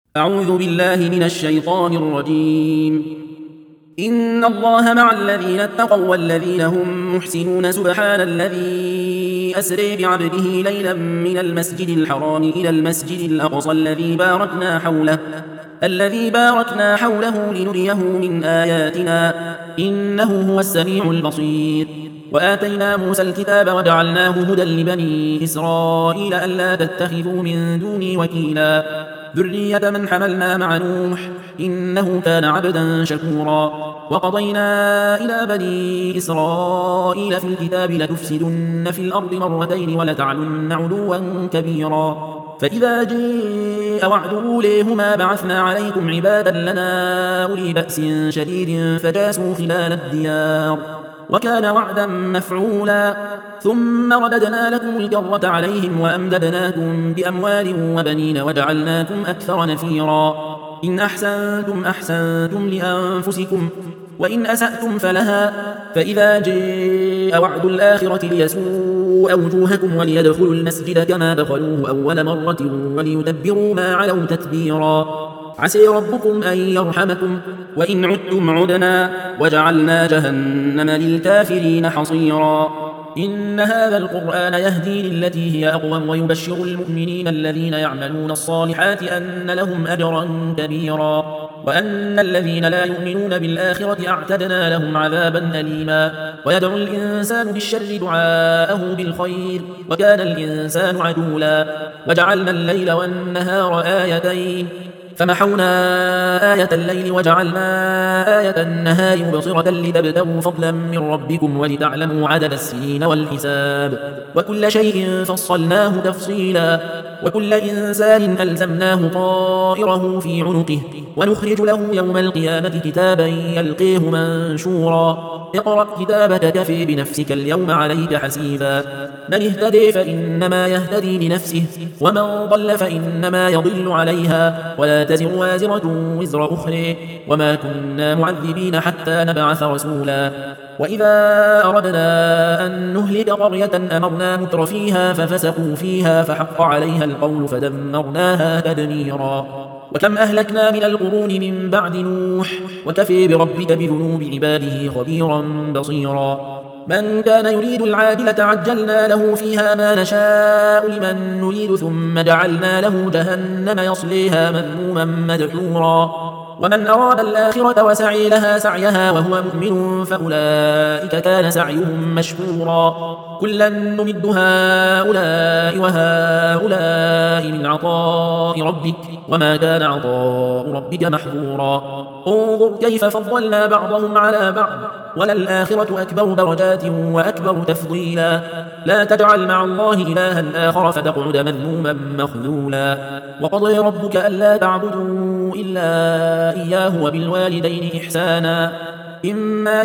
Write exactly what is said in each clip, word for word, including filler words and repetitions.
أعوذ بالله من الشيطان الرجيم. إن الله مع الذين اتقوا والذين هم محسنون. سبحان الذي أسري بعبده ليلا من المسجد الحرام إلى المسجد الأقصى الذي باركنا حوله الذي باركنا حوله لنريه من آياتنا إنه هو السميع البصير. وآتينا موسى الكتاب وجعلناه هدى لبني إسرائيل ألا تتخذوا من دوني وكيلا ذرية من حملنا مع نوح إنه كان عبدا شكورا. وقضينا إلى بني إسرائيل في الكتاب لتفسدن في الأرض مرتين ولتعلن علوا كبيرا. فإذا جاء وعد أوليهما بعثنا عليكم عبادا لنا أولي بأس شديد فجاسوا خلال الديار وكان وعدا مفعولا. ثم رددنا لكم الكرة عليهم وأمددناكم بأموال وبنين وجعلناكم أكثر نفيرا. إن أحسنتم أحسنتم لأنفسكم وإن أسأتم فلها. فإذا جاء وعد الآخرة ليسوء وجوهكم وليدخلوا المسجد كما دخلوه أول مرة وليتبروا ما علوا تتبيرا. عسى ربكم أن يرحمكم وإن عدتم عدنا وجعلنا جهنم للكافرين حصيرا. إن هذا القرآن يهدي للتي هي أقوم ويبشر المؤمنين الذين يعملون الصالحات أن لهم أجرا كبيرا وأن الذين لا يؤمنون بالآخرة أعتدنا لهم عذابا أليما. ويدعو الإنسان بالشر دعاءه بالخير وكان الإنسان عجولا. وجعلنا الليل والنهار آيتين فمحونا آية الليل وجعلنا آية النهار مبصرة لتبتغوا فضلا من ربكم ولتعلموا عدد السنين والحساب وكل شيء فصلناه تفصيلا. وكل إنسان ألزمناه طائره في عنقه ونخرج له يوم القيامة كتابا يلقيه منشورا. اقرأ كتابك كفي بنفسك اليوم عليك حسيبا. من اهتدي فإنما يهتدي لنفسه ومن ضل فإنما يضل عليها ولا تزر وازرة وزر أخرى وما كنا معذبين حتى نبعث رسولا. وإذا أردنا أن نهلك قرية أمرنا متر فيها ففسقوا فيها فحق عليها القول فدمرناها تدميرا. وكم أهلكنا من القرون من بعد نوح وكفي بربك بذنوب عباده خبيرا بصيرا. من كان يريد العاجلة عجلنا له فيها ما نشاء لمن نريد ثم جعلنا له جهنم يصليها مذموما مدحورا. ومن أراد الآخرة وسعي لها سعيها وهو مؤمن فأولئك كان سعيهم مشكورا. كلا نمد هؤلاء وهؤلاء من عطاء ربك وما كان عطاء ربك محظورا. انظر كيف فضلنا بعضهم على بعض وللآخرة أكبر درجات وأكبر تفضيلا. لا تجعل مع الله إلها آخر فتقعد مذموما مخذولا. وقضى ربك ألا تعبدوا إلا إياه وبالوالدين إحسانا. إما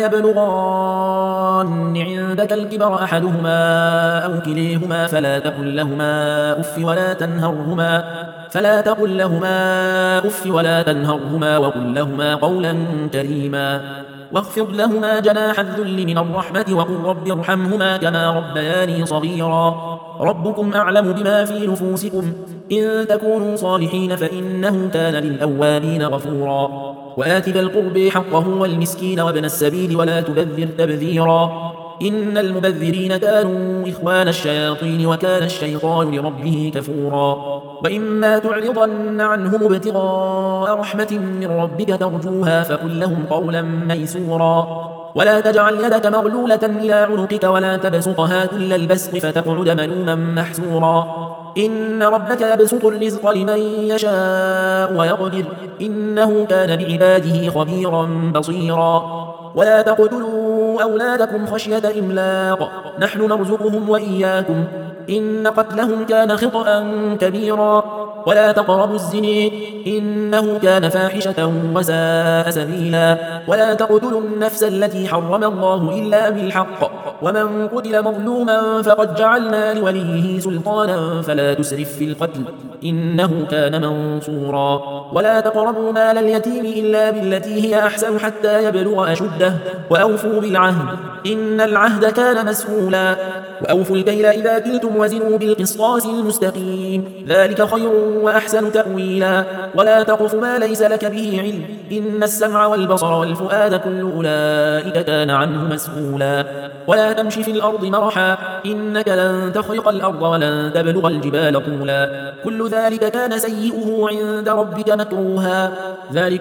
يبلغان عندك الكبر أحدهما أو كليهما فلا تقل لهما أف ولا تنهرهما فلا تقل لهما أف ولا تنهرهما وقل لهما قولا كريما. واخفض لهما جناح الذل من الرحمة وقل رب ارحمهما كما ربياني صغيرا. ربكم أعلم بما في نفوسكم إن تكونوا صالحين فإنه كان للأوابين غفورا. وآت ذا القرب حقه والمسكين وابن السبيل ولا تبذر تبذيرا. إن المبذرين كانوا إخوان الشياطين وكان الشيطان لربه كفورا. وإما تعرضن عنهم ابتغاء رحمة من ربك ترجوها فقل لهم قولا ميسورا. ولا تجعل يدك مغلولة إلى عنقك ولا تبسطها كل البسط فتقعد ملوما محسورا. إن ربك يبسط الرزق لمن يشاء ويقدر إنه كان بعباده خبيرا بصيرا. ولا تقتلوا أولادكم خشية إملاق نحن نرزقهم وإياكم إن قتلهم كان خطأ كبيرا. ولا تقربوا الزنا إنه كان فاحشة وساء سبيلا. ولا تقتلوا النفس التي حرم الله إلا بالحق ومن قتل مظلوما فقد جعلنا لوليه سلطانا فلا تسرف في القتل إنه كان منصورا. ولا تقربوا مال اليتيم إلا بالتي هي أحسن حتى يبلغ أشده وأوفوا بالعهد إن العهد كان مسؤولا. وأوفوا الكيل إذا كلتم وزنوا بالقسطاس المستقيم ذلك خير وأحسن تأويلا ولا تقف ما ليس لك به علم إن السمع والبصر والفؤاد كل أولئك كان عنه مسؤولا ولا تمشي في الأرض مرحا إنك لن تخرق الأرض ولن تبلغ الجبال طولا كل ذلك كان سيئه عند ربك مكروها ذلك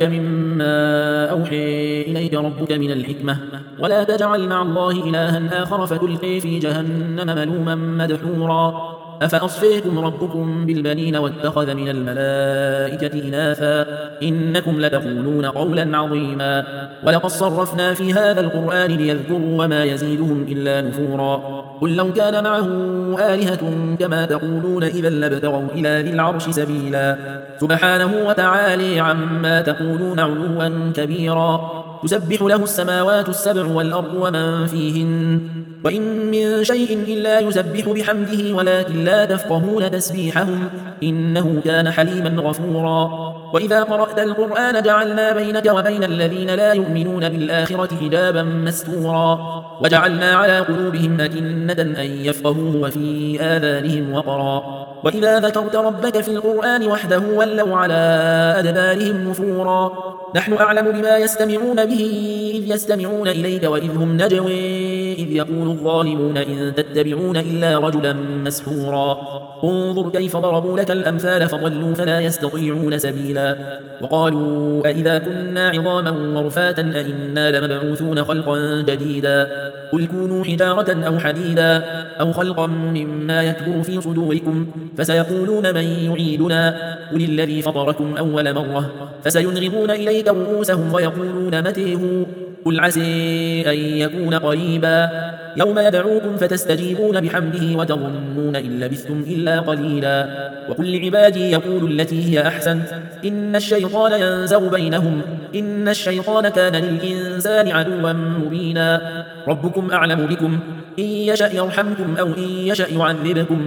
مما أوحي إليك ربك من الحكمة ولا تجعل مع الله إلها آخر فتلقي في جهنم ملوما مدحورا أفأصفيكم ربكم بالبنين واتخذ من الملائكة إناثا إنكم لتقولون قولا عظيما ولقد صرفنا في هذا القرآن ليذكروا وما يزيدهم إلا نفورا قل لو كان معه آلهة كما تقولون إذا لابتغوا إلى ذي العرش سبيلا سبحانه وتعالى عما تقولون علوا كبيرا تسبح له السماوات السبع والأرض ومن فيهن وإن من شيء إلا يسبح بحمده ولكن لا تفقهون تسبيحهم إنه كان حليما غفورا وإذا قرأت القرآن جعلنا بينك وبين الذين لا يؤمنون بالآخرة حجابا مستورا وجعلنا على قلوبهم أكنة أن يفقهوه وفي آذانهم وقرا وإذا ذكرت ربك في القرآن وحده ولوا على أدبارهم نفورا نحن أعلم بما يستمعون به إذ يستمعون إليك وإذ هم نجوي إذ يقول الظالمون إن تتبعون إلا رجلا مسحورا انظر كيف ضربوا لك الأمثال فضلوا فلا يستطيعون سبيلا وقالوا أئذا كنا عظاما ورفاتا أئنا لمبعوثون خلقا جديدا قل كونوا حجارة أو حديدا أو خلقا مما يكبر في صدوركم فسيقولون من يعيدنا قل الذي فطركم أول مرة فسينغضون إليك رؤوسهم ويقولون متى هو قل عسى أن يكون قريبا يوم يدعوكم فتستجيبون بحمده وتظنون إن لبثتم إلا قليلا وقل لعبادي يقول التي هي أحسن إن الشيطان ينزغ بينهم إن الشيطان كان للإنسان عدوا مبينا ربكم أعلم بكم إن يشأ يرحمكم أو إن يشأ يعذبكم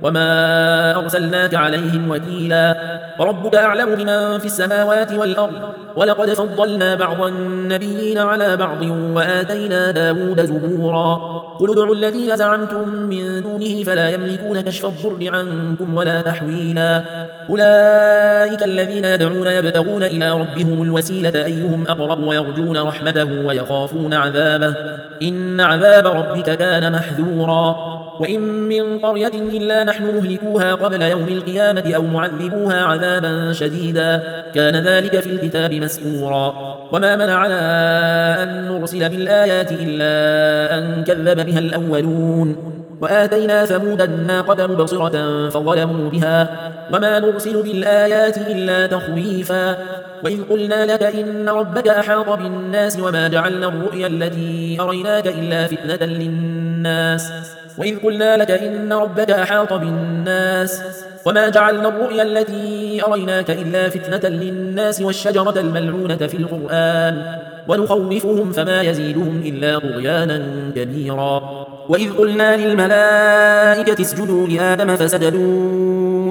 وما أرسلناك عليهم وكيلا وربك أعلم بمن في السماوات والأرض ولقد فضلنا بعض النبيين على بعض وآتينا داود زبورا قل ادعوا الذين زعمتم من دونه فلا يملكون كشف الضر عنكم ولا تحويلا أولئك الذين يدعون يبتغون إلى ربهم الوسيلة أيهم أقرب ويرجون رحمته ويخافون عذابه إن عذاب ربك كان محذورا وإن من قرية إلا نحن مهلكوها قبل يوم القيامة أو معذبوها عذابا شديدا كان ذلك في الكتاب مسكورا وما منعنا أن نرسل بالآيات إلا أن كذب بها الأولون وآتينا ثمود الناقة مبصرة فظلموا بها وما نرسل بالآيات إلا تخويفا وإذ قلنا لك إن ربك أحاط بالناس وما جعلنا الرؤيا التي أريناك إلا فتنة للناس وإذ قلنا لك إن ربك أحاط بالناس وما جعلنا الرؤيا التي أريناك إلا فتنة للناس والشجرة الملعونة في القرآن ونخوفهم فما يزيدهم إلا طغيانا كبيرا وإذ قلنا للملائكة اسجدوا لآدم فسجدوا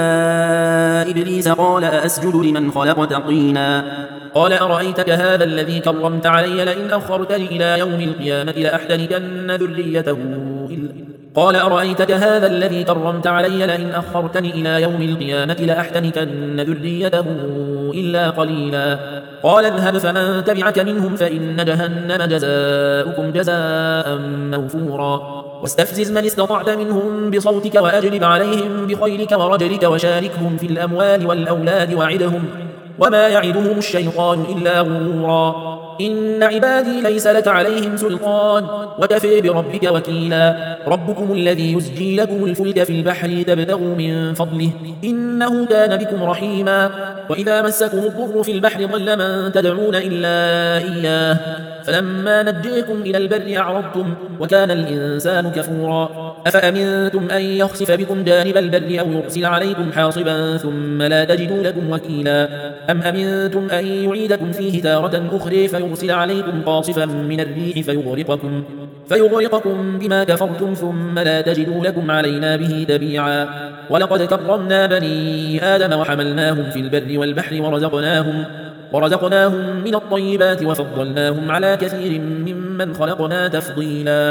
إلا إبليس قال أأسجد لمن خلقت طينا قال أرأيتك هذا الذي كرمت علي لئن أخرتني إلى يوم القيامة لأحتنكن ذريته إلا قال أرأيتك هذا الذي كرمت علي لئن أخرتني إلى يوم القيامة لأحتنكن ذريته إلا قليلا قال اذهب فمن تبعك منهم فإن جهنم جزاؤكم جزاء موفورا واستفزز من استطعت منهم بصوتك وأجلب عليهم بخيلك ورجلك وشاركهم في الأموال والأولاد وعدهم وما يعدهم الشيطان إلا غرورا إن عبادي ليس لك عليهم سلطان وكفى بربك وكيلا ربكم الذي يزجي لكم الفلك في البحر تبتغوا من فضله إنه كان بكم رحيما وإذا مسكم الضر في البحر ضل من تدعون إلا إياه فلما نجيكم إلى البر أعرضتم وكان الإنسان كفورا أفأمنتم أن يخسف بكم جانب البر أو يرسل عليكم حاصبا ثم لا تجدوا لكم وكيلا أم أمنتم أن يعيدكم فيه تارة أخرى فيرسل عليكم قاصفا من الريح فيغرقكم, فيغرقكم بما كفرتم ثم لا تجدوا لكم علينا به تبيعا ولقد كرمنا بني آدم وحملناهم في البر والبحر ورزقناهم ورزقناهم من الطيبات وفضلناهم على كثير ممن خلقنا تفضيلا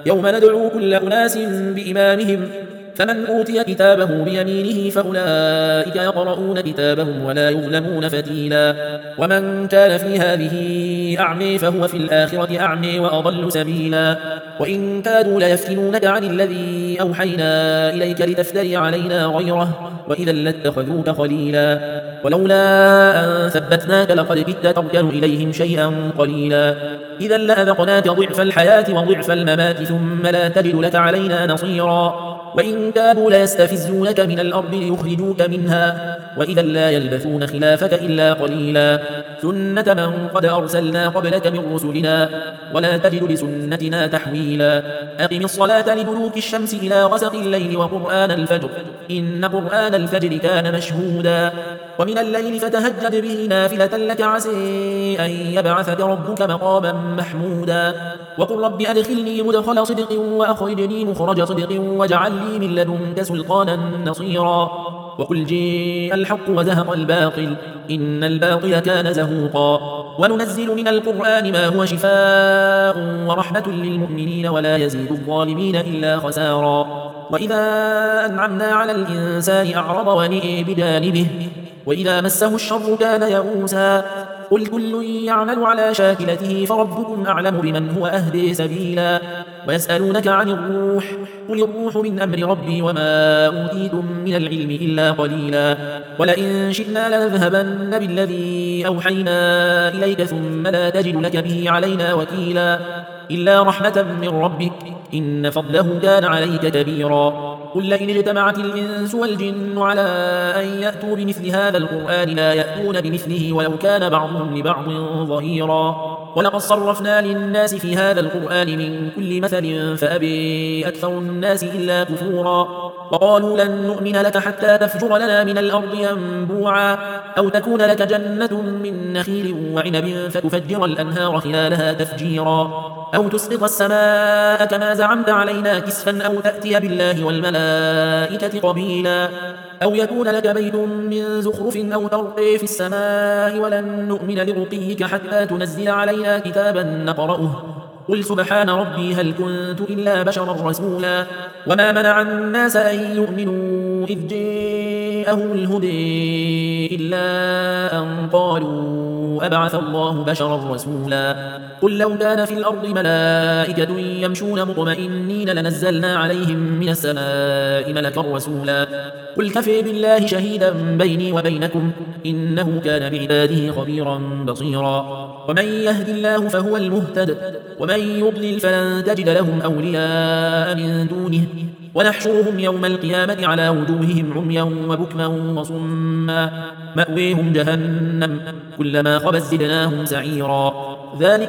يوم ندعو كل أناس بإمامهم فمن أوتي كتابه بيمينه فأولئك يقرؤون كتابهم ولا يظلمون فتيلا ومن كان في هذه أعمي فهو في الآخرة أعمي وأضل سبيلا وإن كادوا ليفتنونك عن الذي أوحينا إليك لتفتري علينا غيره وإذا لاتخذوك خليلا ولولا أن ثبتناك لقد كدت تركن إليهم شيئا قليلا إذا لأذقناك ضعف الحياة وضعف الممات ثم لا تجد لك علينا نصيرا وإن كادوا ليستفزونك من الأرض ليخرجوك منها وإذا لا يلبثون خلافك إلا قليلا سنة من قد أرسلنا قبلك من رسلنا ولا تجد لسنتنا تحويلا أقم الصلاة لدلوك الشمس إلى غسق الليل وقرآن الفجر إن قرآن الفجر كان مشهودا ومن الليل فتهجد به نافلة لك عسى أن يبعثك ربك مقاما محمودا وقل رب أدخلني مدخل صدق وأخرجني مخرج صدق واجعل لي من لدنك سلطانا نصيرا وقل جاء الحق وزهق الباطل إن الباطل كان زهوقا وننزل من القرآن ما هو شفاء ورحمة للمؤمنين ولا يزيد الظالمين إلا خسارا وإذا أنعمنا على الإنسان أعرض ونئ بجانبه وإذا مسه الشر كان يئوسا قل كل يعمل على شاكلته فربكم أعلم بمن هو أهدي سبيلا ويسألونك عن الروح قل الروح من أمر ربي وما أوتيتم من العلم إلا قليلا ولئن شئنا لنذهبن بالذي أوحينا إليك ثم لا تجد لك به علينا وكيلا إلا رحمة من ربك إن فضله كان عليك كبيرا قل لئن اجتمعت الإنس والجن على أن يأتوا بمثل هذا القرآن لا يأتون بمثله ولو كان بعضهم لبعض ظهيرا ولقد صرفنا للناس في هذا القرآن من كل مثل فأبي أكثر الناس إلا كفورا وقالوا لن نؤمن لك حتى تفجر لنا من الأرض ينبوعا أو تكون لك جنة من نخيل وعنب فتفجر الأنهار خلالها تفجيرا أو تسقط السماء كما زعمت علينا كسفا أو تأتي بالله والملائكة قبيلا أو يكون لك بيت من زخرف أو ترقي في السماء ولن نؤمن لرقيك حتى تنزل علينا كتابا نقرأه قل سبحان ربي هل كنت إلا بشرا رسولا وما منع الناس أن يؤمنوا إذ جاءهم الهدى إلا أن قالوا أبعث الله بشرا رسولا قل لو كان في الأرض ملائكة يمشون مطمئنين لنزلنا عليهم من السماء ملكا رسولا قل كفى بالله شهيدا بيني وبينكم إنه كان بعباده خبيرا بصيرا ومن يهد الله فهو المهتد ومن يضلل فلن تجد لهم أولياء من دونه ونحشرهم يوم القيامة على وجوههم عميا وبكما وصما مأويهم جهنم كلما خبت زدناهم سعيرا ذلك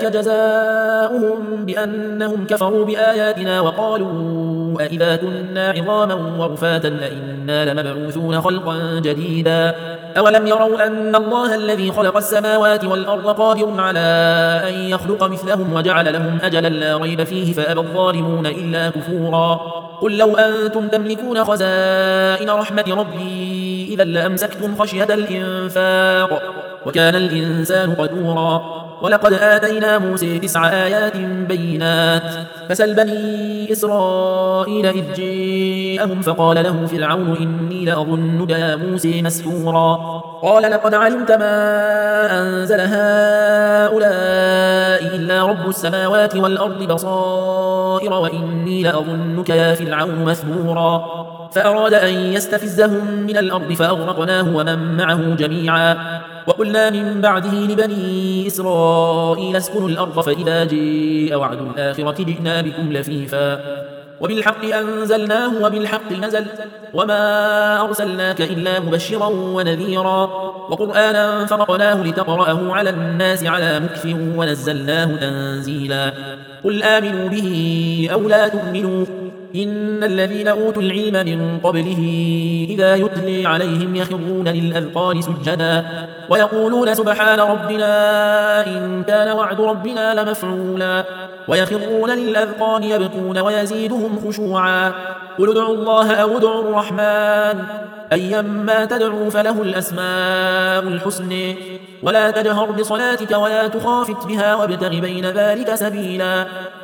جزاؤهم بأنهم كفروا بآياتنا وقالوا أئذا كنا عظاما ورفاتا أئنا لمبعوثون خلقا جديدا أولم يروا أن الله الذي خلق السماوات والأرض قادر على أن يخلق مثلهم وجعل لهم أجلا لا ريب فيه فأبى الظالمون إلا كفورا قل لو أنتم تملكون خزائن رحمة ربي إذا لأمسكتم خشية الإنفاق وكان الإنسان قدورا ولقد آتينا موسى تسع آيات بينات فسل بني إسرائيل إذ جاءهم فقال له فرعون إني لأظنك يا موسى مسحورا قال لقد علمت ما أنزل هؤلاء إلا رب السماوات والأرض بصائر وإني لأظنك يا فرعون مثبورا فأراد أن يستفزهم من الأرض فأغرقناه ومن معه جميعا وقلنا من بعده لبني إسرائيل اسكنوا الأرض فإذا جاء وعد الآخرة جئنا بكم لفيفا وبالحق أنزلناه وبالحق نزل وما أرسلناك إلا مبشرا ونذيرا وقرآنا فرقناه لتقرأه على الناس على مكف ونزلناه تنزيلا قل آمنوا به أو لا تؤمنوا إن الذين أوتوا العلم من قبله إذا يتلي عليهم يخرون للأذقان سجدا ويقولون سبحان ربنا إن كان وعد ربنا لمفعولا ويخرون للأذقان يبكون ويزيدهم خشوعا قل ادعوا الله أو ادعوا الرحمن أيما تدعوا فله الأسماء الحسن ولا تجهر بصلاتك ولا تخافت بها وابتغ بين ذلك سبيلا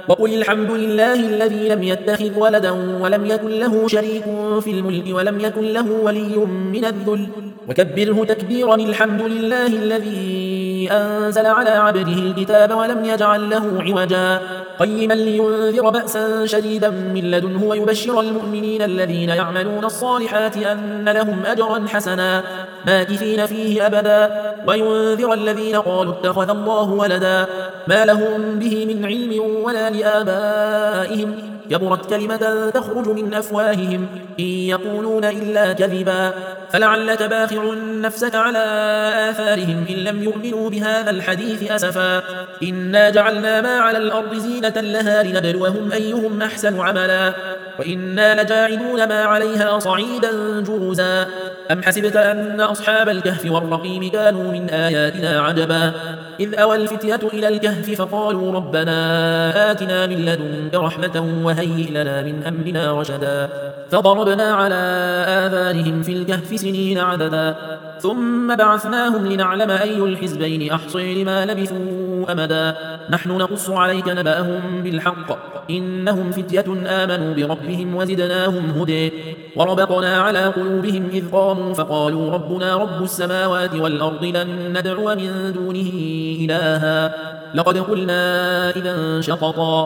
وقل الحمد لله الذي لم يتخذ ولدا ولم يكن له شريك في الملك ولم يكن له ولي من الذل وكبره تكبيرا. الحمد لله الذي أنزل على عبده الكتاب ولم يجعل له عوجا قيما لينذر بأسا شديدا من لدنه ويبشر المؤمنين الذين يعملون الصالحات أن لهم أجرا حسنا ماكثين فيه أبدا وينذر الذين قالوا اتخذ الله ولدا ما لهم به من علم ولا لآبائهم كبرت كلمة تخرج من أفواههم إن يقولون إلا كذبا فلعلك باخع نفسك على آثارهم إن لم يؤمنوا بهذا الحديث أسفا إنا جعلنا ما على الأرض زينة لها لنبلوهم أيهم أحسن عملا وإنا لجاعلون ما عليها صعيدا جرزا أم حسبت أن أصحاب الكهف والرقيم كانوا من آياتنا عجبا إذ أوى الفتية إلى الكهف فقالوا ربنا آتنا من لدنك رحمة وهيئ لنا من أمرنا رشدا فضربنا على آذانهم في الكهف سنين عددا ثم بعثناهم لنعلم أي الحزبين أحصي لما لبثوا أمدا نحن نقص عليك نبأهم بالحق إنهم فتية آمنوا بربهم وزدناهم هدى وربطنا على قلوبهم إذ قاموا فقالوا ربنا رب السماوات والأرض لن ندعو من دونه إلها لقد قلنا إذا شططا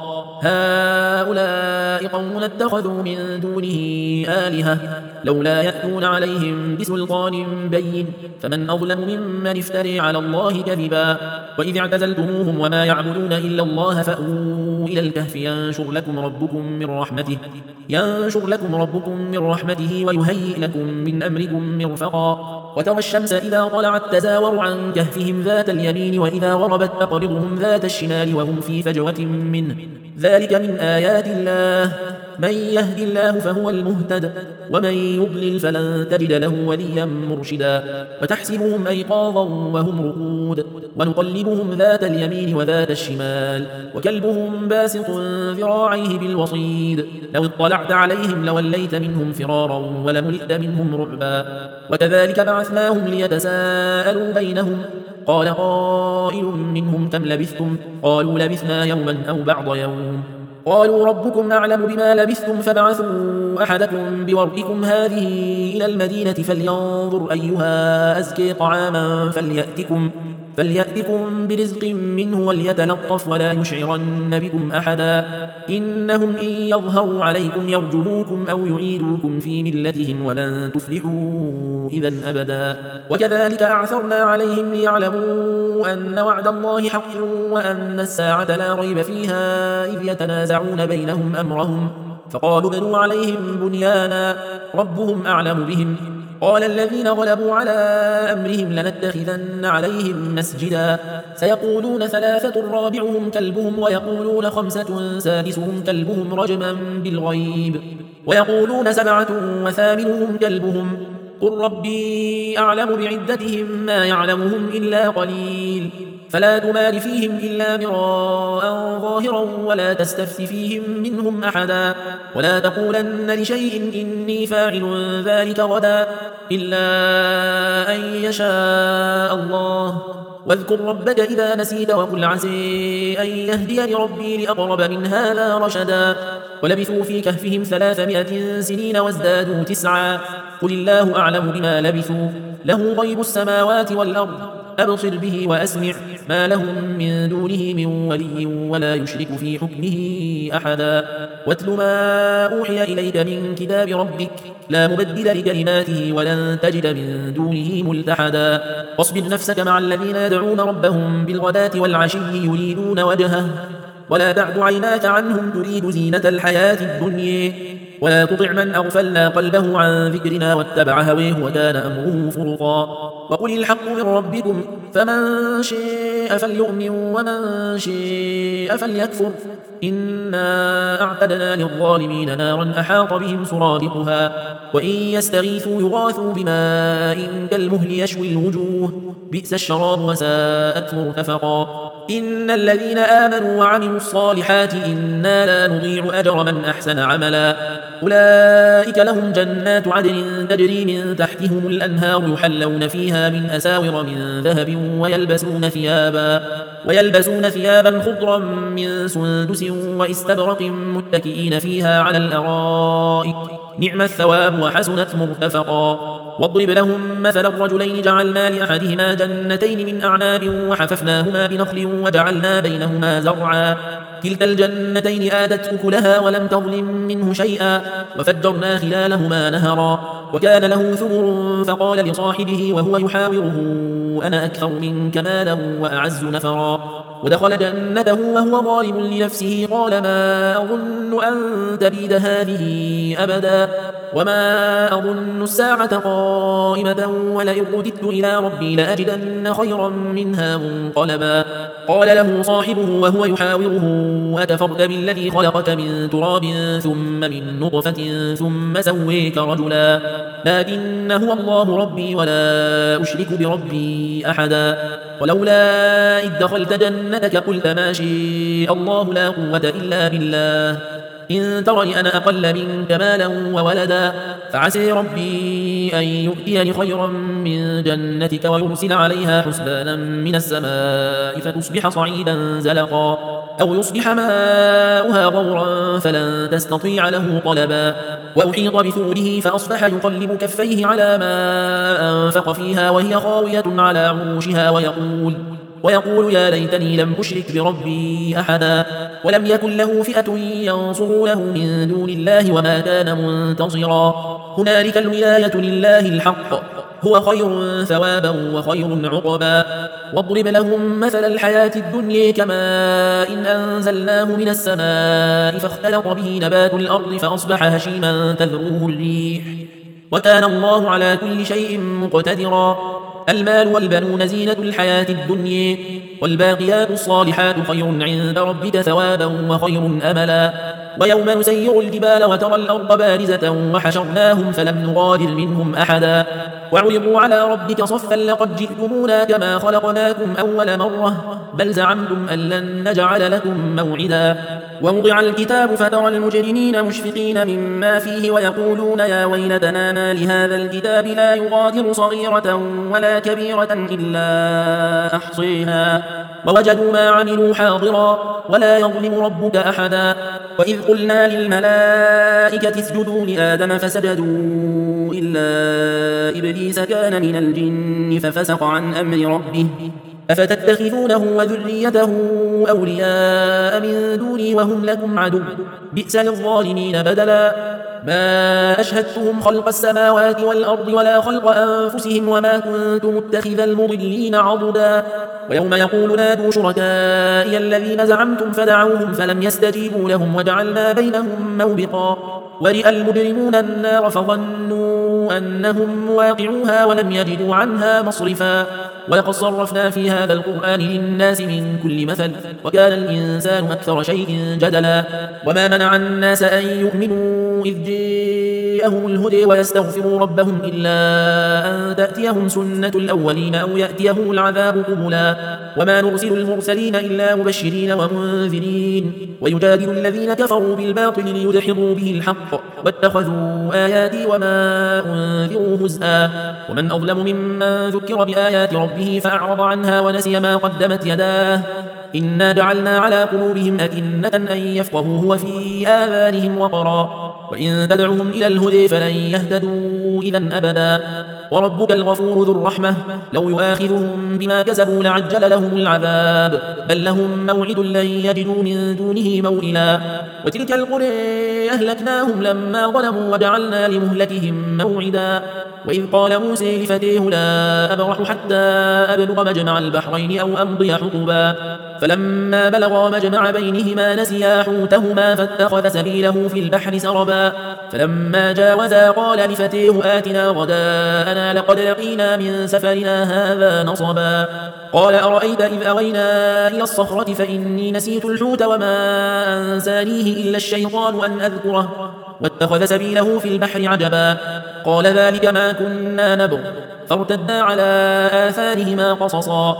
هؤلاء قوم اتخذوا من دونه آلهة لولا يأتون عليهم بسلطان بين فمن أظلم ممن افتري على الله كذبا وإذ اعتزلتموهم وما يعبدون إلا الله فأووا إلى الكهف ينشر لكم ربكم من رحمته ينشر لكم ربكم من رحمته ويهيئ لكم من أمركم مرفقا وترى الشمس إذا طلعت تزاور عن كهفهم ذات اليمين وإذا غربت تقرضهم ذات الشمال وهم في فجوة منه ذلك من آيات الله من يهد الله فهو المهتد ومن يضلل فلن تجد له وليا مرشدا وتحسبهم أيقاظا وهم رقود ونقلبهم ذات اليمين وذات الشمال وكلبهم باسط ذراعيه بالوصيد لو اطلعت عليهم لوليت منهم فرارا ولملئت منهم رعبا وكذلك بعثناهم ليتساءلوا بينهم قال قائل منهم كم لبثتم قالوا لبثنا يوما أو بعض يوم قالوا ربكم أعلم بما لبثتم فابعثوا أحدكم بورقكم هذه إلى المدينة فلينظر أيها أزكي طعاما فليأتكم, فليأتكم برزق منه وليتلطف ولا يشعرن بكم أحدا إنهم إن يظهروا عليكم يرجموكم أو يعيدوكم في ملتهم ولن تفلحوا إذا أبدا وكذلك أعثرنا عليهم ليعلموا أن وعد الله حق وأن الساعة لا ريب فيها إذ يتنازعون بينهم أمرهم فقالوا بنوا عليهم بنيانا ربهم أعلم بهم قال الذين غلبوا على أمرهم لنتخذن عليهم مسجدا سيقولون ثلاثة رابعهم كلبهم ويقولون خمسة سادسهم كلبهم رجما بالغيب ويقولون سبعة وثامنهم كلبهم قل ربي أعلم بعدتهم ما يعلمهم إلا قليل فلا تمار فيهم إلا مراء ظاهرا ولا تستفت فيهم منهم أحدا ولا تقولن لشيء إني فاعل ذلك غدا إلا أن يشاء الله واذكر ربك إذا نسيت وقل عسى أن يهديني ربي لأقرب من هذا رشدا ولبثوا في كهفهم ثلاثمائة سنين وازدادوا تسعا قل الله أعلم بما لبثوا له غيب السماوات والأرض أبصر به وأسمع ما لهم من دونه من ولي ولا يشرك في حكمه أحدا واتل ما أوحي إليك من كتاب ربك لا مبدل لكلماته ولن تجد من دونه ملتحدا واصبر نفسك مع الذين يدعون ربهم بالغداة والعشي يريدون وجهه ولا تعد عيناك عنهم تريد زينة الحياة الدنيا ولا تطع من أغفلنا قلبه عن ذكرنا واتبع هويه وكان أمره فرطا وقل الحق من ربكم فمن شاء فليؤمن ومن شاء فليكفر إنا أعتدنا للظالمين نارا أحاط بهم سرادقها وإن يستغيثوا يغاثوا بماء كالمهل يشوي الوجوه بئس الشراب وساءت مرتفقا إن الذين آمنوا وعملوا الصالحات إنا لا نضيع أجر من أحسن عملا أولئك لهم جنات عدن تجري من تحتهم الأنهار يحلون فيها من أساور من ذهب ويلبسون ثيابا ويلبسون ثيابا خضرا من سندس واستبرق متكئين فيها على الأرائك نعم الثواب وحسنت مرتفقا. واضرب لهم مثل الرجلين جعلنا لأحدهما جنتين من أعناب وحففناهما بنخل وجعلنا بينهما زرعا كلتا الجنتين آتت أكلها ولم تظلم منه شيئا وفجرنا خلالهما نهرا وكان له ثمر فقال لصاحبه وهو يحاوره أنا أكثر منك مالا وأعز نفرا ودخل جنته وهو ظالم لنفسه قال ما أظن أن تبيد هذه أبدا وما أظن الساعة قائمة ولئن رددت إلى ربي لأجدن خيرا منها منقلبا. قال له صاحبه وهو يحاوره أكفرت بالذي خلقك من تراب ثم من نطفة ثم سويك رجلا لكن هو الله ربي ولا أشرك بربي أحدا ولولا إذ دخلت جنتك قلت ما شاء الله لا قوة إلا بالله إن ترني أنا أقل منك مالا وولدا فعسى ربي أن يؤتيني خيرا من جنتك ويرسل عليها حسبانا من السماء فتصبح صعيدا زلقا أو يصبح ماؤها غورا فلن تستطيع له طلبا وأحيط بثوره فأصبح يقلب كفيه على ما أنفق فيها وهي خاوية على عروشها ويقول ويقول يا ليتني لم أشرك بربي أحدا ولم يكن له فئة ينصرونه من دون الله وما كان منتصرا هنالك الولاية لله الحق هو خير ثوابا وخير عقبا. واضرب لهم مثل الحياة الدنيا كماء إن أنزلناه من السماء فاختلط به نبات الأرض فأصبح هشيما تذروه الريح وكان الله على كل شيء مقتدرا. المال والبنون زينة الحياة الدنيا والباقيات الصالحات خير عند ربك ثوابا وخير أملا. ويوم نسير الجبال وترى الأرض بارزة وحشرناهم فلم نغادر منهم أحدا وعرضوا على ربك صفا لقد جئتمونا كما خلقناكم أول مرة بل زعمتم أن لن نجعل لكم موعدا. ووضع الكتاب فترى المجرمين مشفقين مما فيه ويقولون يا ويلتنا ما لهذا الكتاب لا يغادر صغيرة ولا كبيرة إلا أحصيها ووجدوا ما عملوا حاضرا ولا يظلم ربك أحدا. وإذ قلنا للملائكة اسجدوا لآدم فسجدوا إلا إبليس كان من الجن ففسق عن أمر ربه أفتتخذونه وذريته أولياء من دوني وهم لكم عدو بئس للظالمين بدلا. ما أشهدتهم خلق السماوات والأرض ولا خلق أنفسهم وما كنت متخذ المضلين عضدا. ويوم يقول نادوا شركائي الذين زعمتم فدعوهم فلم يستجيبوا لهم وجعلنا بينهم موبقا ورئ المجرمون النار فظنوا أنهم واقعوها ولم يجدوا عنها مصرفا. ولقد صرفنا في هذا القرآن للناس من كل مثل وكان الإنسان أكثر شيء جدلا. وما منع الناس أن يؤمنوا إذ جاءهم الهدى ويستغفروا ربهم إلا أن تأتيهم سنة الأولين أو يأتيهم العذاب قبلا. وما نرسل المرسلين إلا مبشرين ومنذرين ويجادل الذين كفروا بالباطل ليدحضوا به الحق واتخذوا آياتي وما أنذروا هزءا. ومن أظلم ممن ذكر بآيات ربه فأعرض عنها ونسي ما قدمت يداه إنا جعلنا على قلوبهم أكنة أن يفقهوه وفي آذانهم وقرا وإن تدعوهم إلى الهدى فلن يهتدوا إذا أبدا. وربك الغفور ذو الرحمة لو يؤاخذهم بما كسبوا لعجل لهم العذاب بل لهم موعد لن يجدوا من دونه موئلا. وتلك القرى أهلكناهم لما ظلموا وجعلنا لمهلكهم موعدا. وإذ قال موسى لفتيه لا أبرح حتى أبلغ مجمع البحرين أو أمضي حقبا فلما بلغا مجمع بينهما نسيا حوتهما فاتخذ سبيله في البحر سربا فلما جاوزا قال لفتيه آتنا غداءنا لقد لقينا من سفرنا هذا نصبا قال أرأيت إذ أوينا إلى الصخرة فإني نسيت الحوت وما أنسانيه إلا الشيطان أن أذكره واتخذ سبيله في البحر عجبا قال ذلك ما كنا نبغ فارتدا على آثارهما قصصا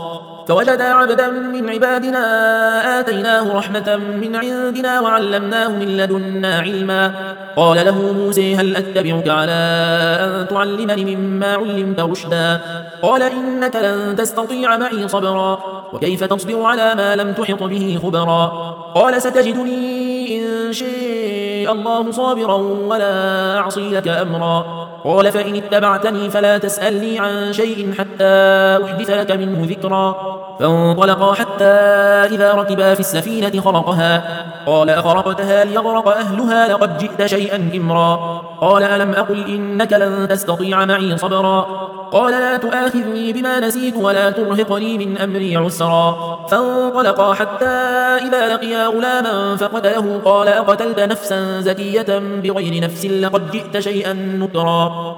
فوجدا عبدا من عبادنا آتيناه رحمة من عندنا وعلمناه من لدنا علما. قال له موسى هل أتبعك على أن تعلمني مما علمت رشدا؟ قال إنك لن تستطيع معي صبرا وكيف تصبر على ما لم تحط به خبرا؟ قال ستجدني إن شاء الله صابرا ولا أعصي لك أمرا. قال فإن اتبعتني فلا تسألني عن شيء حتى أحدث لك منه ذكرا. فانطلقا حتى إذا ركبا في السفينة خرقها. قال أخرقتها ليغرق أهلها لقد جئت شيئا إمرا. قال ألم أقل إنك لن تستطيع معي صبرا؟ قال لا تؤاخذني بما نسيت ولا ترهقني من أمري عسرا. فانطلقا حتى إذا لقيا غلاما فقتله. قال أقتلت نفسا زكية بغير نفس لقد جئت شيئا نكرا.